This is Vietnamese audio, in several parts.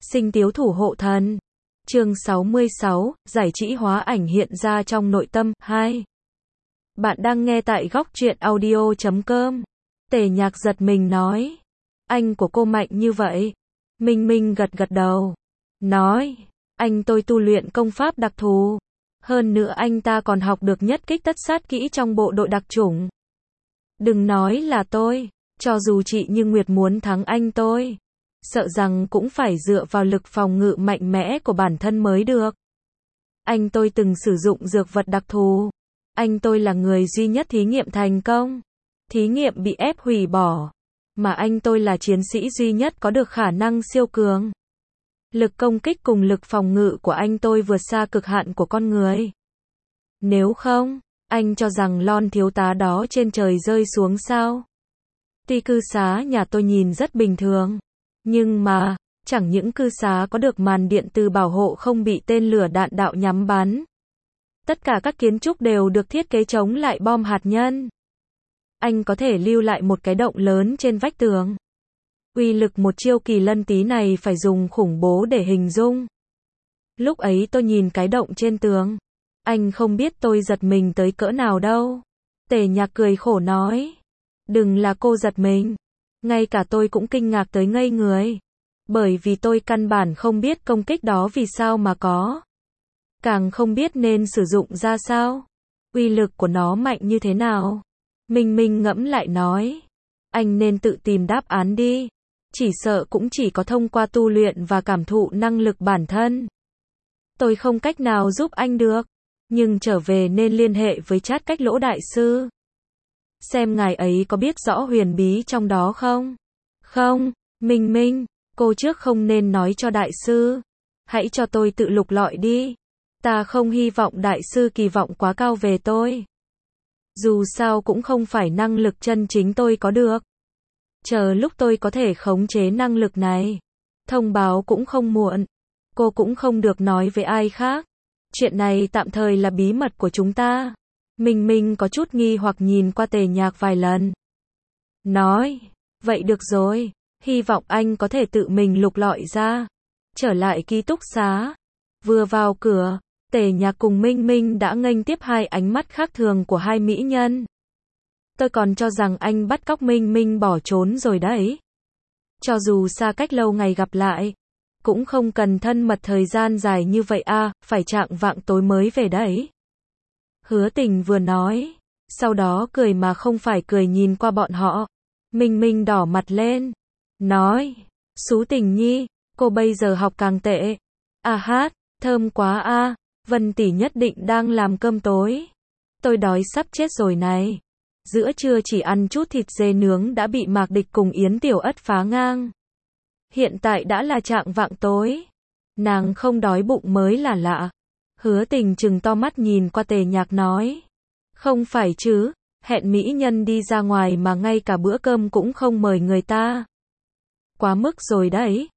Sinh tiếu thủ hộ thần. Chương 66, giải trí hóa ảnh hiện ra trong nội tâm. 2. Bạn đang nghe tại góc truyện audio.com. Tề Nhạc giật mình nói. Anh của cô mạnh như vậy. Minh Minh gật gật đầu. Nói, anh tôi tu luyện công pháp đặc thù. Hơn nữa anh ta còn học được nhất kích tất sát kỹ trong bộ đội đặc chủng. Đừng nói là tôi, cho dù chị Như Nguyệt muốn thắng anh tôi, sợ rằng cũng phải dựa vào lực phòng ngự mạnh mẽ của bản thân mới được. Anh tôi từng sử dụng dược vật đặc thù. Anh tôi là người duy nhất thí nghiệm thành công. Thí nghiệm bị ép hủy bỏ. Mà anh tôi là chiến sĩ duy nhất có được khả năng siêu cường. Lực công kích cùng lực phòng ngự của anh tôi vượt xa cực hạn của con người. Nếu không, anh cho rằng lon thiếu tá đó trên trời rơi xuống sao? Tuy cư xá nhà tôi nhìn rất bình thường, nhưng mà, chẳng những cư xá có được màn điện từ bảo hộ không bị tên lửa đạn đạo nhắm bắn. Tất cả các kiến trúc đều được thiết kế chống lại bom hạt nhân. Anh có thể lưu lại một cái động lớn trên vách tường. Uy lực một chiêu kỳ lân tí này phải dùng khủng bố để hình dung. Lúc ấy tôi nhìn cái động trên tường. Anh không biết tôi giật mình tới cỡ nào đâu. Tề Nhạc cười khổ nói. Đừng là cô giật mình. Ngay cả tôi cũng kinh ngạc tới ngây người. Bởi vì tôi căn bản không biết công kích đó vì sao mà có. Càng không biết nên sử dụng ra sao. Uy lực của nó mạnh như thế nào. Minh Minh ngẫm lại nói. Anh nên tự tìm đáp án đi. Chỉ sợ cũng chỉ có thông qua tu luyện và cảm thụ năng lực bản thân. Tôi không cách nào giúp anh được. Nhưng trở về nên liên hệ với Trát Cách Lỗ đại sư. Xem ngài ấy có biết rõ huyền bí trong đó không? Không, Minh Minh, cô trước không nên nói cho đại sư. Hãy cho tôi tự lục lọi đi. Ta không hy vọng đại sư kỳ vọng quá cao về tôi. Dù sao cũng không phải năng lực chân chính tôi có được. Chờ lúc tôi có thể khống chế năng lực này. Thông báo cũng không muộn. Cô cũng không được nói với ai khác. Chuyện này tạm thời là bí mật của chúng ta. Minh Minh có chút nghi hoặc nhìn qua Tề Nhạc vài lần. Nói, vậy được rồi, hy vọng anh có thể tự mình lục lọi ra. Trở lại ký túc xá. Vừa vào cửa, Tề Nhạc cùng Minh Minh đã nghênh tiếp hai ánh mắt khác thường của hai mỹ nhân. Tôi còn cho rằng anh bắt cóc Minh Minh bỏ trốn rồi đấy. Cho dù xa cách lâu ngày gặp lại, cũng không cần thân mật thời gian dài như vậy à, phải chạng vạng tối mới về đấy. Hứa Tình vừa nói, sau đó cười mà không phải cười nhìn qua bọn họ. Minh Minh đỏ mặt lên, nói, Sú Tình Nhi, cô bây giờ học càng tệ. À hát, thơm quá a, Vân tỷ nhất định đang làm cơm tối. Tôi đói sắp chết rồi này. Giữa trưa chỉ ăn chút thịt dê nướng đã bị Mạc Địch cùng Yến Tiểu Ất phá ngang. Hiện tại đã là chạng vạng tối. Nàng không đói bụng mới là lạ. Hứa Tình trừng to mắt nhìn qua Tề Nhạc nói. Không phải chứ, hẹn mỹ nhân đi ra ngoài mà ngay cả bữa cơm cũng không mời người ta. Quá mức rồi đấy,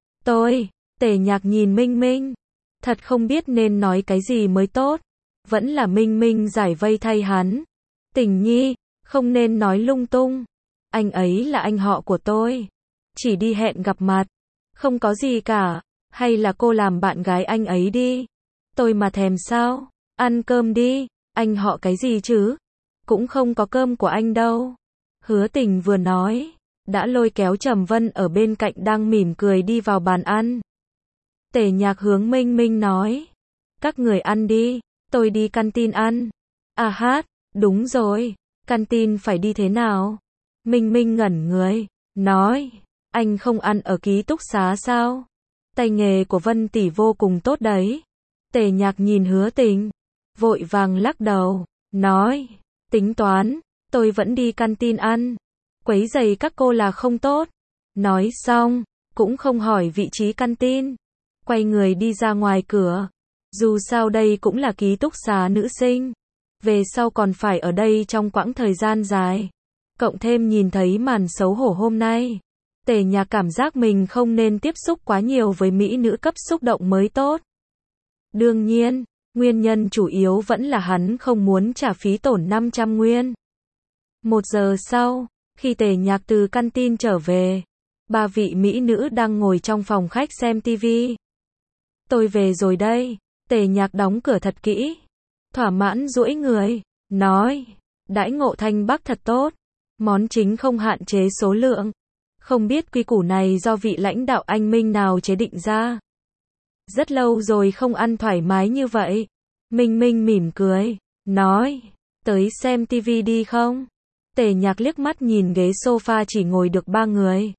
Tề Nhạc nhìn Minh Minh. Thật không biết nên nói cái gì mới tốt. Vẫn là Minh Minh giải vây thay hắn. Tình Nhi, không nên nói lung tung. Anh ấy là anh họ của tôi. Chỉ đi hẹn gặp mặt. Không có gì cả. Hay là cô làm bạn gái anh ấy đi. Tôi mà thèm sao? Ăn cơm đi. Anh họ cái gì chứ? Cũng không có cơm của anh đâu. Hứa Tình vừa nói, đã lôi kéo Trầm Vân ở bên cạnh đang mỉm cười đi vào bàn ăn. Tề Nhạc hướng Minh Minh nói. Các người ăn đi. Tôi đi canteen ăn. À hát, đúng rồi. Canteen phải đi thế nào? Minh Minh ngẩn người. Nói. Anh không ăn ở ký túc xá sao? Tay nghề của Vân tỷ vô cùng tốt đấy. Tề Nhạc nhìn Hứa Tình. Vội vàng lắc đầu. Nói. Tính toán. Tôi vẫn đi canteen ăn. Quấy rầy các cô là không tốt. Nói xong. Cũng không hỏi vị trí canteen. Quay người đi ra ngoài cửa. Dù sao đây cũng là ký túc xá nữ sinh. Về sau còn phải ở đây trong quãng thời gian dài. Cộng thêm nhìn thấy màn xấu hổ hôm nay. Tề Nhạc cảm giác mình không nên tiếp xúc quá nhiều với mỹ nữ cấp xúc động mới tốt. Đương nhiên, nguyên nhân chủ yếu vẫn là hắn không muốn trả phí tổn 500 nguyên. 1 giờ sau, khi Tề Nhạc từ canteen trở về, Ba vị mỹ nữ đang ngồi trong phòng khách xem tivi. Tôi về rồi đây. Tề Nhạc đóng cửa thật kỹ. Thỏa mãn duỗi người. Nói. Đãi ngộ Thanh Bắc thật tốt. Món chính không hạn chế số lượng. Không biết quy củ này do vị lãnh đạo anh Minh nào chế định ra. Rất lâu rồi không ăn thoải mái như vậy. Minh Minh mỉm cười. Nói. Tới xem tivi đi không? Tề Nhạc liếc mắt nhìn ghế sofa chỉ ngồi được 3 người.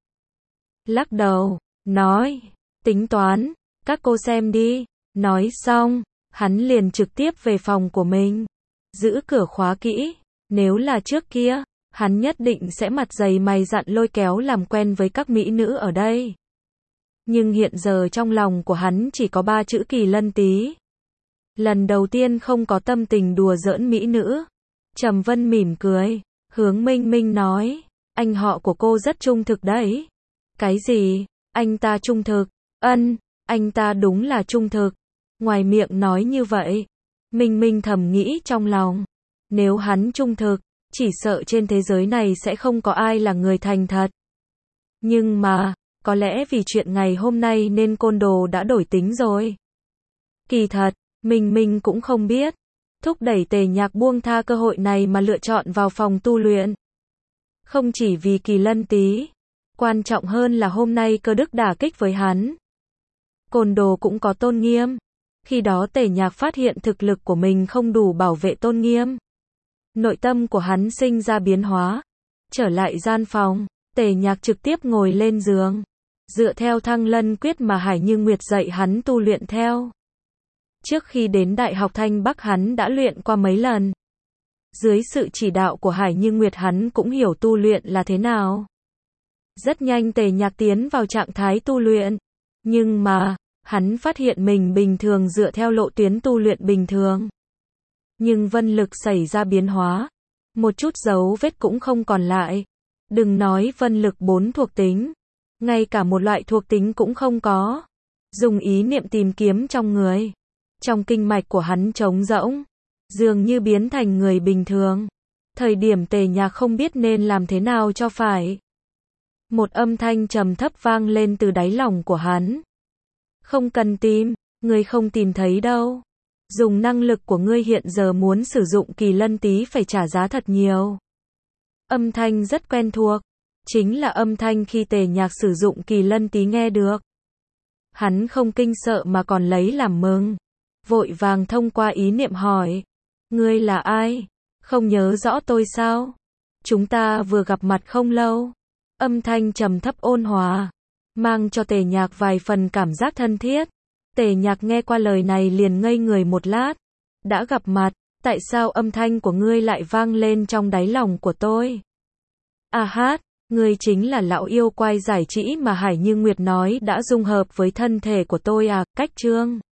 Lắc đầu. Nói. Tính toán. Các cô xem đi. Nói xong. Hắn liền trực tiếp về phòng của mình. Giữ cửa khóa kỹ. Nếu là trước kia, hắn nhất định sẽ mặt dày mày dặn lôi kéo làm quen với các mỹ nữ ở đây. Nhưng hiện giờ trong lòng của hắn chỉ có 3 chữ Kỳ Lân Tý. Lần đầu tiên không có tâm tình đùa giỡn mỹ nữ. Trầm Vân mỉm cười, hướng Minh Minh nói, anh họ của cô rất trung thực đấy. Cái gì? Anh ta trung thực? Ân, anh ta đúng là trung thực. Ngoài miệng nói như vậy, Minh Minh thầm nghĩ trong lòng. Nếu hắn trung thực, chỉ sợ trên thế giới này sẽ không có ai là người thành thật. Nhưng mà, có lẽ vì chuyện ngày hôm nay nên côn đồ đã đổi tính rồi. Kỳ thật, Minh Minh cũng không biết. Thúc đẩy Tề Nhạc buông tha cơ hội này mà lựa chọn vào phòng tu luyện. Không chỉ vì Kỳ Lân Tý. Quan trọng hơn là hôm nay cơ đức đả kích với hắn. Côn đồ cũng có tôn nghiêm. Khi đó Tề Nhạc phát hiện thực lực của mình không đủ bảo vệ tôn nghiêm. Nội tâm của hắn sinh ra biến hóa. Trở lại gian phòng, Tề Nhạc trực tiếp ngồi lên giường. Dựa theo Thăng Lân Quyết mà Hải Như Nguyệt dạy hắn tu luyện theo. Trước khi đến Đại học Thanh Bắc hắn đã luyện qua mấy lần. Dưới sự chỉ đạo của Hải Như Nguyệt hắn cũng hiểu tu luyện là thế nào. Rất nhanh Tề Nhạc tiến vào trạng thái tu luyện. Nhưng mà, hắn phát hiện mình bình thường dựa theo lộ tuyến tu luyện bình thường. Nhưng vân lực xảy ra biến hóa. Một chút dấu vết cũng không còn lại. Đừng nói vân lực 4 thuộc tính. Ngay cả một loại thuộc tính cũng không có. Dùng ý niệm tìm kiếm trong người. Trong kinh mạch của hắn trống rỗng. Dường như biến thành người bình thường. Thời điểm Tề Nhạc không biết nên làm thế nào cho phải. Một âm thanh trầm thấp vang lên từ đáy lòng của hắn. Không cần tìm, ngươi không tìm thấy đâu. Dùng năng lực của ngươi hiện giờ muốn sử dụng Kỳ Lân Tý phải trả giá thật nhiều. Âm thanh rất quen thuộc. Chính là âm thanh khi Tề Nhạc sử dụng Kỳ Lân Tý nghe được. Hắn không kinh sợ mà còn lấy làm mừng. Vội vàng thông qua ý niệm hỏi. Ngươi là ai? Không nhớ rõ tôi sao? Chúng ta vừa gặp mặt không lâu. Âm thanh trầm thấp ôn hòa. Mang cho Tề Nhạc vài phần cảm giác thân thiết. Tề Nhạc nghe qua lời này liền ngây người một lát. Đã gặp mặt, tại sao âm thanh của ngươi lại vang lên trong đáy lòng của tôi? À hát, ngươi chính là lão yêu quái giải trí mà Hải Như Nguyệt nói đã dung hợp với thân thể của tôi à, Cách Trương.